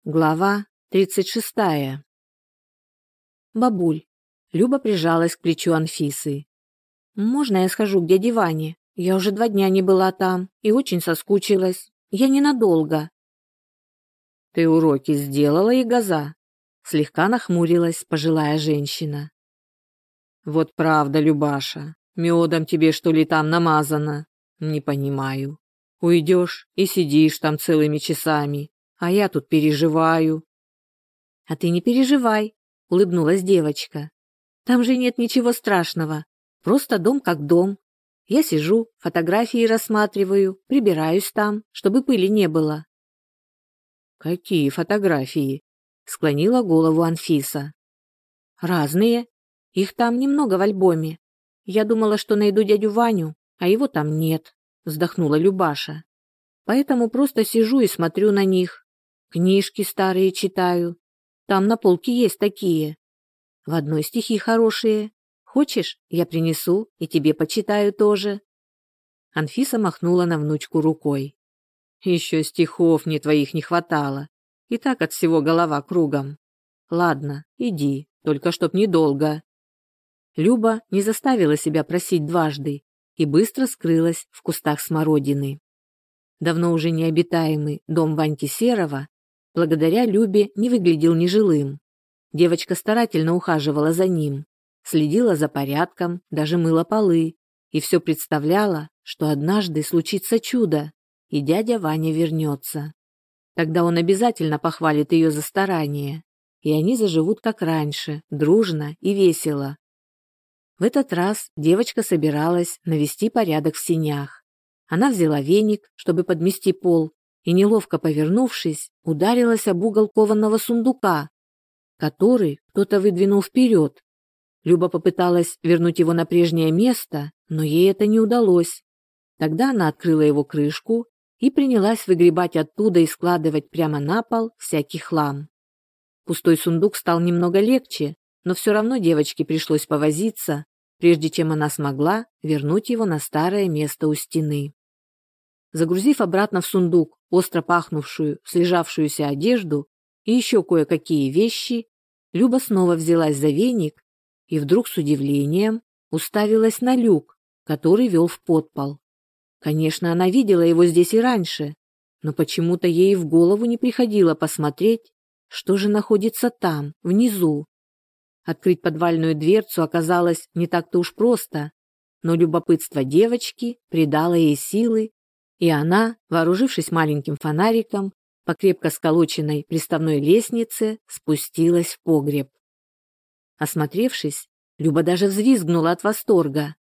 Глава 36. Бабуль. Люба прижалась к плечу Анфисы. «Можно я схожу к дяде Ване? Я уже 2 дня не была там и очень соскучилась. Я ненадолго». «Ты уроки сделала, Ягоза?» Слегка нахмурилась пожилая женщина. «Вот правда, Любаша, медом тебе что ли там намазано? Не понимаю. Уйдешь и сидишь там целыми часами, а я тут переживаю». «А ты не переживай», — улыбнулась девочка. «Там же нет ничего страшного. Просто дом как дом. Я сижу, фотографии рассматриваю, прибираюсь там, чтобы пыли не было». «Какие фотографии?» — склонила голову Анфиса. «Разные. Их там немного в альбоме. Я думала, что найду дядю Ваню, а его там нет», — вздохнула Любаша. «Поэтому просто сижу и смотрю на них. Книжки старые читаю. Там на полке есть такие. В одной стихи хорошие. Хочешь, я принесу и тебе почитаю тоже?» Анфиса махнула на внучку рукой. «Еще стихов мне твоих не хватало. И так от всего голова кругом. Ладно, иди, только чтоб недолго». Люба не заставила себя просить дважды и быстро скрылась в кустах смородины. Давно уже необитаемый дом Ваньки Серова благодаря Любе не выглядел нежилым. Девочка старательно ухаживала за ним, следила за порядком, даже мыла полы, и все представляла, что однажды случится чудо, и дядя Ваня вернется. Тогда он обязательно похвалит ее за старание, и они заживут как раньше, дружно и весело. В этот раз девочка собиралась навести порядок в сенях. Она взяла веник, чтобы подмести пол, и, неловко повернувшись, ударилась об угол кованого сундука, который кто-то выдвинул вперед. Люба попыталась вернуть его на прежнее место, но ей это не удалось. Тогда она открыла его крышку и принялась выгребать оттуда и складывать прямо на пол всякий хлам. Пустой сундук стал немного легче, но все равно девочке пришлось повозиться, прежде чем она смогла вернуть его на старое место у стены. Загрузив обратно в сундук остро пахнувшую, слежавшуюся одежду и еще кое-какие вещи, Люба снова взялась за веник и вдруг с удивлением уставилась на люк, который вел в подпол. Конечно, она видела его здесь и раньше, но почему-то ей в голову не приходило посмотреть, что же находится там, внизу. Открыть подвальную дверцу оказалось не так-то уж просто, но любопытство девочки придало ей силы, и она, вооружившись маленьким фонариком, по крепко сколоченной приставной лестнице спустилась в погреб. Осмотревшись, Люба даже взвизгнула от восторга.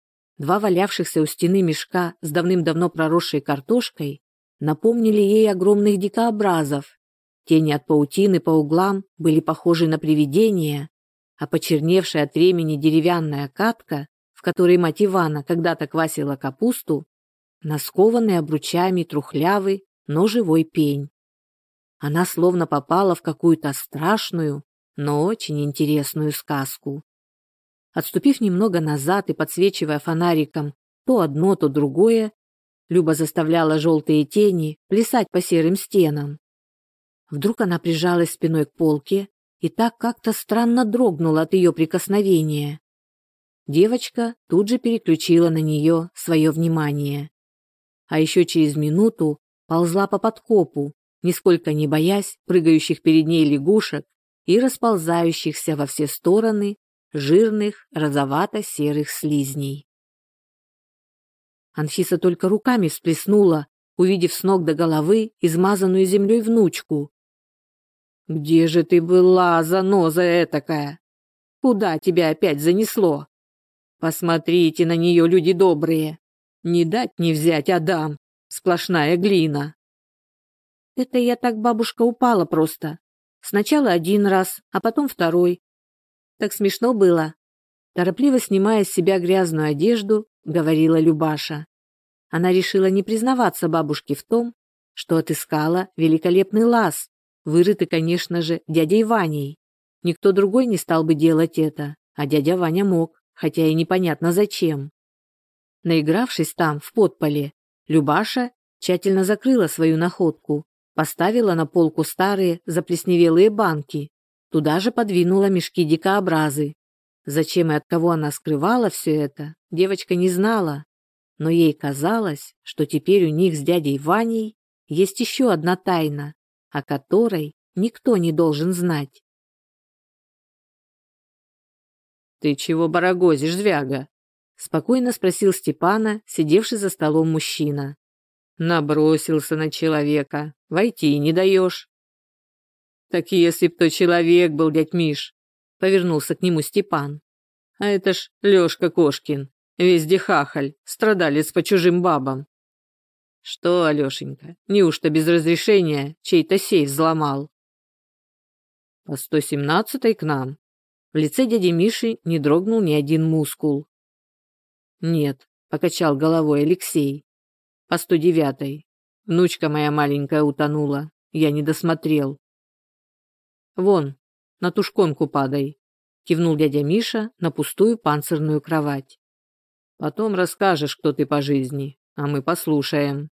2 валявшихся у стены мешка с давным-давно проросшей картошкой напомнили ей огромных дикообразов. Тени от паутины по углам были похожи на привидения, а почерневшая от времени деревянная катка, в которой мать Ивана когда-то квасила капусту, на скованный обручами трухлявый, но живой пень. Она словно попала в какую-то страшную, но очень интересную сказку. Отступив немного назад и подсвечивая фонариком то одно, то другое, Люба заставляла желтые тени плясать по серым стенам. Вдруг она прижалась спиной к полке и так как-то странно дрогнула от ее прикосновения. Девочка тут же переключила на нее свое внимание. А еще через минуту ползла по подкопу, нисколько не боясь прыгающих перед ней лягушек и расползающихся во все стороны жирных розовато-серых слизней. Анфиса только руками всплеснула, увидев с ног до головы измазанную землей внучку. «Где же ты была, заноза этакая? Куда тебя опять занесло? Посмотрите на нее, люди добрые! Не дать не взять, Адам, сплошная глина!» «Это я так, бабушка, упала просто. Сначала 1 раз, а потом 2. Так смешно было», — торопливо снимая с себя грязную одежду, говорила Любаша. Она решила не признаваться бабушке в том, что отыскала великолепный лаз, вырытый, конечно же, дядей Ваней. Никто другой не стал бы делать это, а дядя Ваня мог, хотя и непонятно зачем. Наигравшись там, в подполе, Любаша тщательно закрыла свою находку Поставила на полку старые заплесневелые банки. Туда же подвинула мешки дикообразы. Зачем и от кого она скрывала все это, девочка не знала. Но ей казалось, что теперь у них с дядей Ваней есть еще одна тайна, о которой никто не должен знать. «Ты чего барагозишь, Звяга?» — спокойно спросил Степана, сидевший за столом мужчина. «Набросился на человека, войти не даешь». «Так если б то человек был, дядь Миш», — повернулся к нему Степан. «А это ж Лёшка Кошкин, везде хахаль, страдалец по чужим бабам». «Что, Алёшенька, неужто без разрешения чей-то сейф взломал?» «По 117-й к нам?» В лице дяди Миши не дрогнул ни один мускул. «Нет», — покачал головой Алексей. «По 109-й. Внучка моя маленькая утонула, я не досмотрел». «Вон, на тушконку падай», — кивнул дядя Миша на пустую панцирную кровать. «Потом расскажешь, кто ты по жизни, а мы послушаем».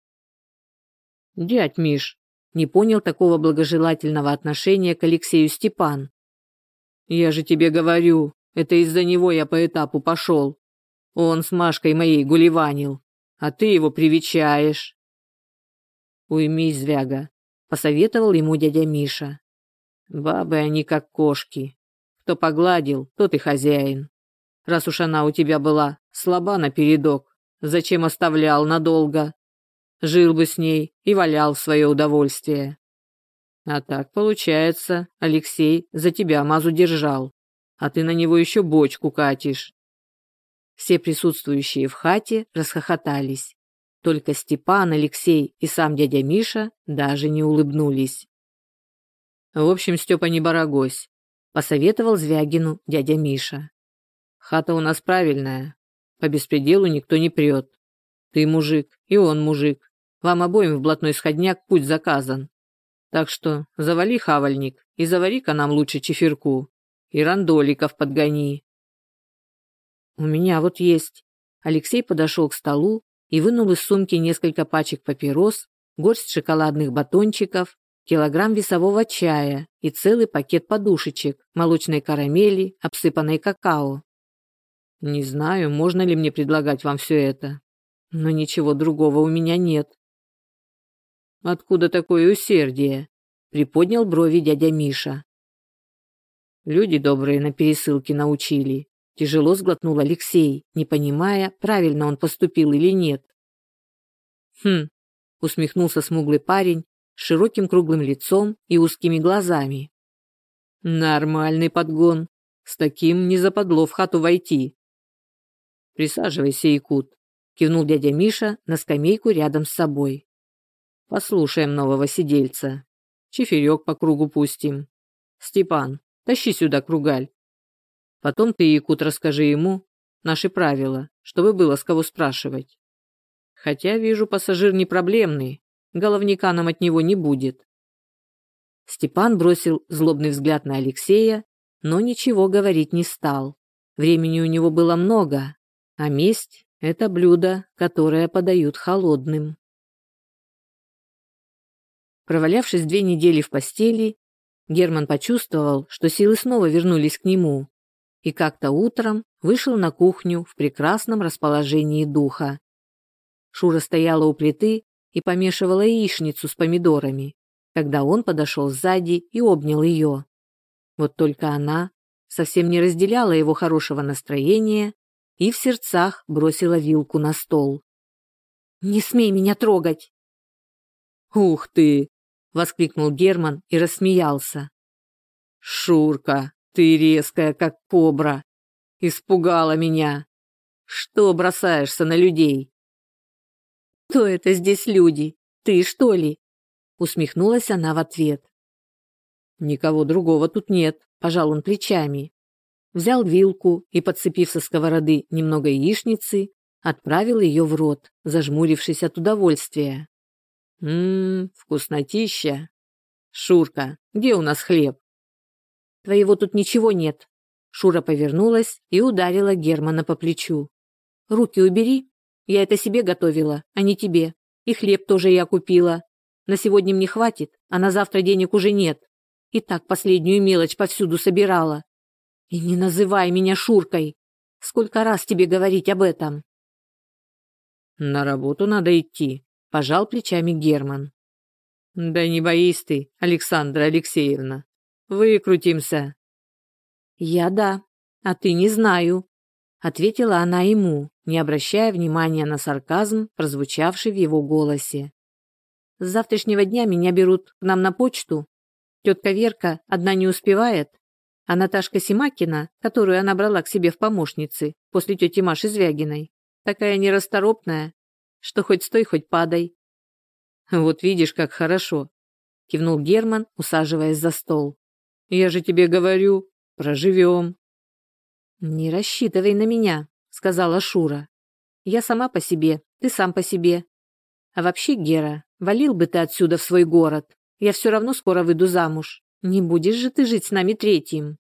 «Дядь Миш», — не понял такого благожелательного отношения к Алексею Степан. «Я же тебе говорю, это из-за него я по этапу пошел. Он с Машкой моей гуливанил, а ты его привечаешь». «Уймись, Звяга», — посоветовал ему дядя Миша. «Бабы они как кошки. Кто погладил, тот и хозяин. Раз уж она у тебя была слаба напередок, зачем оставлял надолго? Жил бы с ней и валял в свое удовольствие. А так, получается, Алексей за тебя мазу держал, а ты на него еще бочку катишь». Все присутствующие в хате расхохотались. Только Степан, Алексей и сам дядя Миша даже не улыбнулись. «В общем, Степа, не барагось», — посоветовал Звягину дядя Миша. «Хата у нас правильная, по беспределу никто не прет. Ты мужик, и он мужик. Вам обоим в блатной сходняк путь заказан. Так что завали хавальник и завари-ка нам лучше чефирку. И рандоликов подгони». «У меня вот есть». Алексей подошел к столу и вынул из сумки несколько пачек папирос, горсть шоколадных батончиков, килограмм весового чая и целый пакет подушечек, молочной карамели, обсыпанной какао. «Не знаю, можно ли мне предлагать вам все это, но ничего другого у меня нет». «Откуда такое усердие?» — приподнял брови дядя Миша. «Люди добрые на пересылке научили», — тяжело сглотнул Алексей, не понимая, правильно он поступил или нет. «Хм», — усмехнулся смуглый парень с широким круглым лицом и узкими глазами. «Нормальный подгон. С таким не западло в хату войти». «Присаживайся, якут», — кивнул дядя Миша на скамейку рядом с собой. «Послушаем нового сидельца. Чефирек по кругу пустим. Степан, тащи сюда кругаль. Потом ты, якут, расскажи ему наши правила, чтобы было с кого спрашивать. Хотя, вижу, пассажир не проблемный, головника нам от него не будет». Степан бросил злобный взгляд на Алексея, но ничего говорить не стал. Времени у него было много, а месть – это блюдо, которое подают холодным. Провалявшись 2 недели в постели, Герман почувствовал, что силы снова вернулись к нему, и как-то утром вышел на кухню в прекрасном расположении духа. Шура стояла у плиты и помешивала яичницу с помидорами, когда он подошел сзади и обнял ее. Вот только она совсем не разделяла его хорошего настроения и в сердцах бросила вилку на стол. «Не смей меня трогать!» «Ух ты!» — воскликнул Герман и рассмеялся. «Шурка, ты резкая, как кобра. Испугала меня. Что бросаешься на людей?» «Кто это здесь люди? Ты, что ли?» — усмехнулась она в ответ. «Никого другого тут нет», — пожал он плечами. Взял вилку и, подцепив со сковороды немного яичницы, отправил ее в рот, зажмурившись от удовольствия. Вкуснотища. Шурка, где у нас хлеб?» «Твоего тут ничего нет». Шура повернулась и ударила Германа по плечу. «Руки убери. Я это себе готовила, а не тебе. И хлеб тоже я купила. На сегодня мне хватит, а на завтра денег уже нет. И так последнюю мелочь повсюду собирала. И не называй меня Шуркой. Сколько раз тебе говорить об этом?» «На работу надо идти», – пожал плечами Герман. «Да не боись ты, Александра Алексеевна. Выкрутимся». «Я да, а ты не знаю», – ответила она ему, не обращая внимания на сарказм, прозвучавший в его голосе. «С завтрашнего дня меня берут к нам на почту. Тетка Верка одна не успевает, а Наташка Симакина, которую она брала к себе в помощницы после тети Маши Звягиной, такая нерасторопная, что хоть стой, хоть падай». «Вот видишь, как хорошо», – кивнул Герман, усаживаясь за стол. «Я же тебе говорю, проживем». «Не рассчитывай на меня», – сказала Шура. «Я сама по себе, ты сам по себе. А вообще, Гера, валил бы ты отсюда в свой город. Я все равно скоро выйду замуж. Не будешь же ты жить с нами третьим».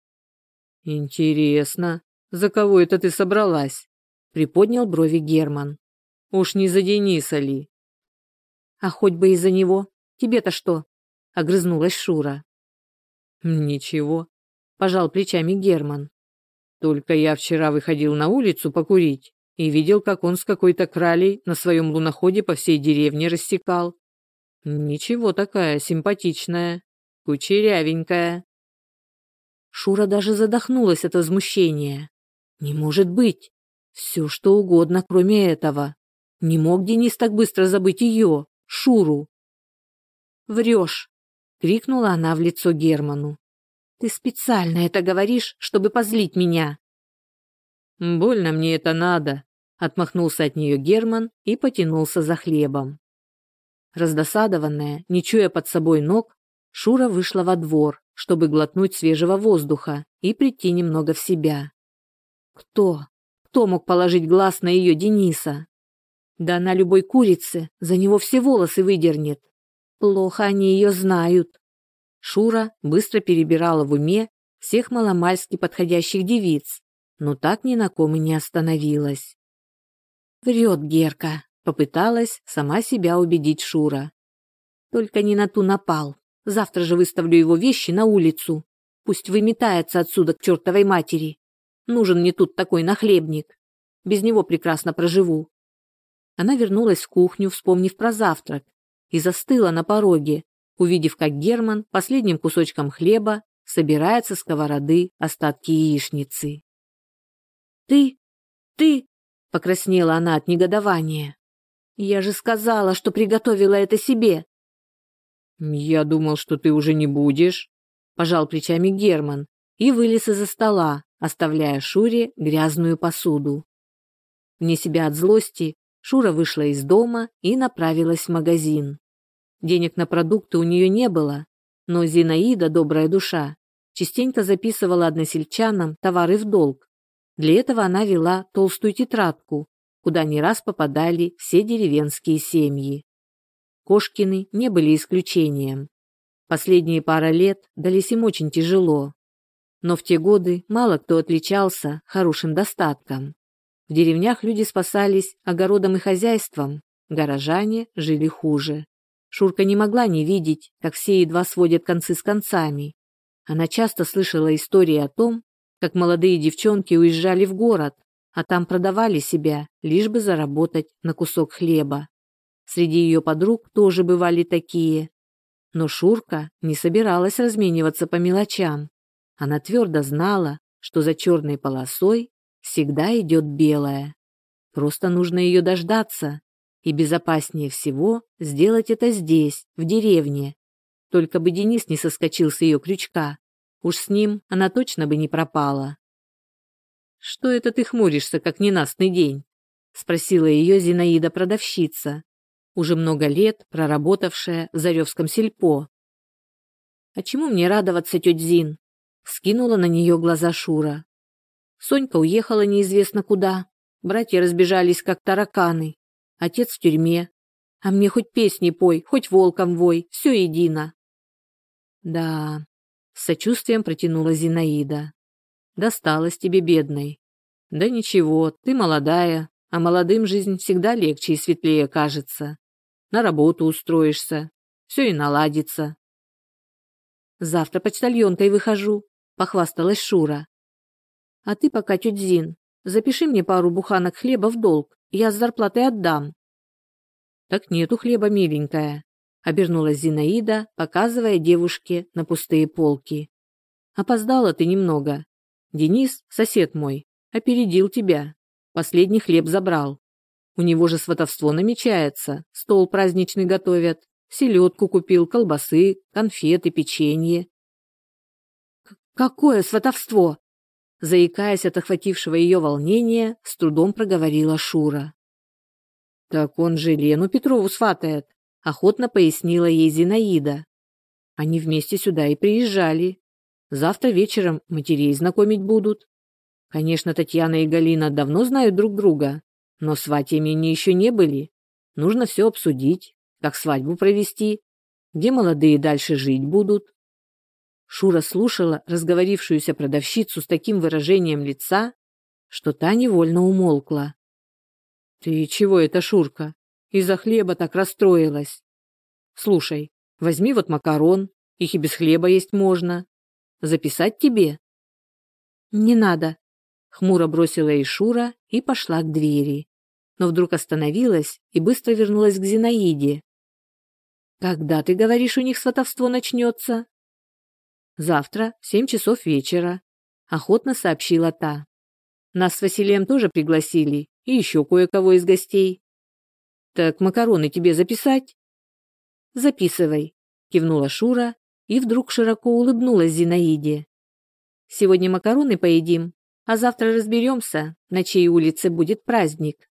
«Интересно, за кого это ты собралась?» – приподнял брови Герман. «Уж не за Дениса ли?» «А хоть бы из-за него. Тебе-то что?» – огрызнулась Шура. «Ничего», – пожал плечами Герман. «Только я вчера выходил на улицу покурить и видел, как он с какой-то кралей на своем луноходе по всей деревне рассекал. Ничего такая, симпатичная, кучерявенькая». Шура даже задохнулась от возмущения. «Не может быть! Все, что угодно, кроме этого. Не мог Денис так быстро забыть ее, Шуру?» «Врешь!» — крикнула она в лицо Герману. «Ты специально это говоришь, чтобы позлить меня!» «Больно мне это надо», — отмахнулся от нее Герман и потянулся за хлебом. Раздосадованная, не чуя под собой ног, Шура вышла во двор, чтобы глотнуть свежего воздуха и прийти немного в себя. Кто мог положить глаз на ее Дениса? Да она любой курице за него все волосы выдернет. Плохо они ее знают. Шура быстро перебирала в уме всех маломальски подходящих девиц, но так ни на ком и не остановилась. «Врет Герка», — попыталась сама себя убедить Шура. «Только не на ту напал. Завтра же выставлю его вещи на улицу. Пусть выметается отсюда к чертовой матери. Нужен мне тут такой нахлебник. Без него прекрасно проживу». Она вернулась в кухню, вспомнив про завтрак, и застыла на пороге, увидев, как Герман последним кусочком хлеба собирает со сковороды остатки яичницы. «Ты? — покраснела она от негодования. «Я же сказала, что приготовила это себе». «Я думал, что ты уже не будешь», – пожал плечами Герман и вылез из-за стола, оставляя Шуре грязную посуду. Вне себя от злости Шура вышла из дома и направилась в магазин. Денег на продукты у нее не было, но Зинаида, добрая душа, частенько записывала односельчанам товары в долг. Для этого она вела толстую тетрадку, куда не раз попадали все деревенские семьи. Кошкины не были исключением. Последние пара лет дались им очень тяжело. Но в те годы мало кто отличался хорошим достатком. В деревнях люди спасались огородом и хозяйством, горожане жили хуже. Шурка не могла не видеть, как все едва сводят концы с концами. Она часто слышала истории о том, как молодые девчонки уезжали в город, а там продавали себя, лишь бы заработать на кусок хлеба. Среди ее подруг тоже бывали такие. Но Шурка не собиралась размениваться по мелочам. Она твердо знала, что за черной полосой всегда идет белая. Просто нужно ее дождаться, и безопаснее всего сделать это здесь, в деревне. Только бы Денис не соскочил с ее крючка. Уж с ним она точно бы не пропала. «Что это ты хмуришься, как ненастный день?» – спросила ее Зинаида-продавщица, уже много лет проработавшая в Заревском сельпо. «А чему мне радоваться, тетя Зин?» – скинула на нее глаза Шура. Сонька уехала неизвестно куда, братья разбежались, как тараканы, отец в тюрьме, а мне хоть песни пой, хоть волком вой, все едино. «Да», — с сочувствием протянула Зинаида. «Досталось тебе, бедной. Да ничего, ты молодая, а молодым жизнь всегда легче и светлее кажется. на работу устроишься. Все и наладится. Завтра почтальонкой выхожу, похвасталась Шура. А ты пока, тётя Зин, запиши мне пару буханок хлеба в долг, я с зарплатой отдам. Так нету хлеба, миленькая, обернулась Зинаида, показывая девушке на пустые полки. Опоздала ты немного. Денис, сосед мой, опередил тебя. Последний хлеб забрал. У него же сватовство намечается, стол праздничный готовят. Селедку купил, колбасы, конфеты, печенье. Какое сватовство? Заикаясь от охватившего ее волнения, с трудом проговорила Шура. Так он же Лену Петрову сватает, охотно пояснила ей Зинаида. Они вместе сюда и приезжали. Завтра вечером матерей знакомить будут. Конечно, Татьяна и Галина давно знают друг друга, но сватьями они еще не были. Нужно все обсудить, как свадьбу провести, где молодые дальше жить будут. Шура слушала разговорившуюся продавщицу с таким выражением лица, что та невольно умолкла. «Ты чего это, Шурка? Из-за хлеба так расстроилась. Слушай, возьми вот макарон, их и без хлеба есть можно. Записать тебе?» «Не надо», — хмуро бросила ей Шура и пошла к двери, но вдруг остановилась и быстро вернулась к Зинаиде. «Когда, ты говоришь, у них сватовство начнется?» «Завтра в 7 часов вечера», — охотно сообщила та. «Нас с Василием тоже пригласили, и еще кое-кого из гостей. Так макароны тебе записать?» «Записывай», — кивнула Шура и вдруг широко улыбнулась Зинаиде. «Сегодня макароны поедим, а завтра разберемся, на чьей улице будет праздник».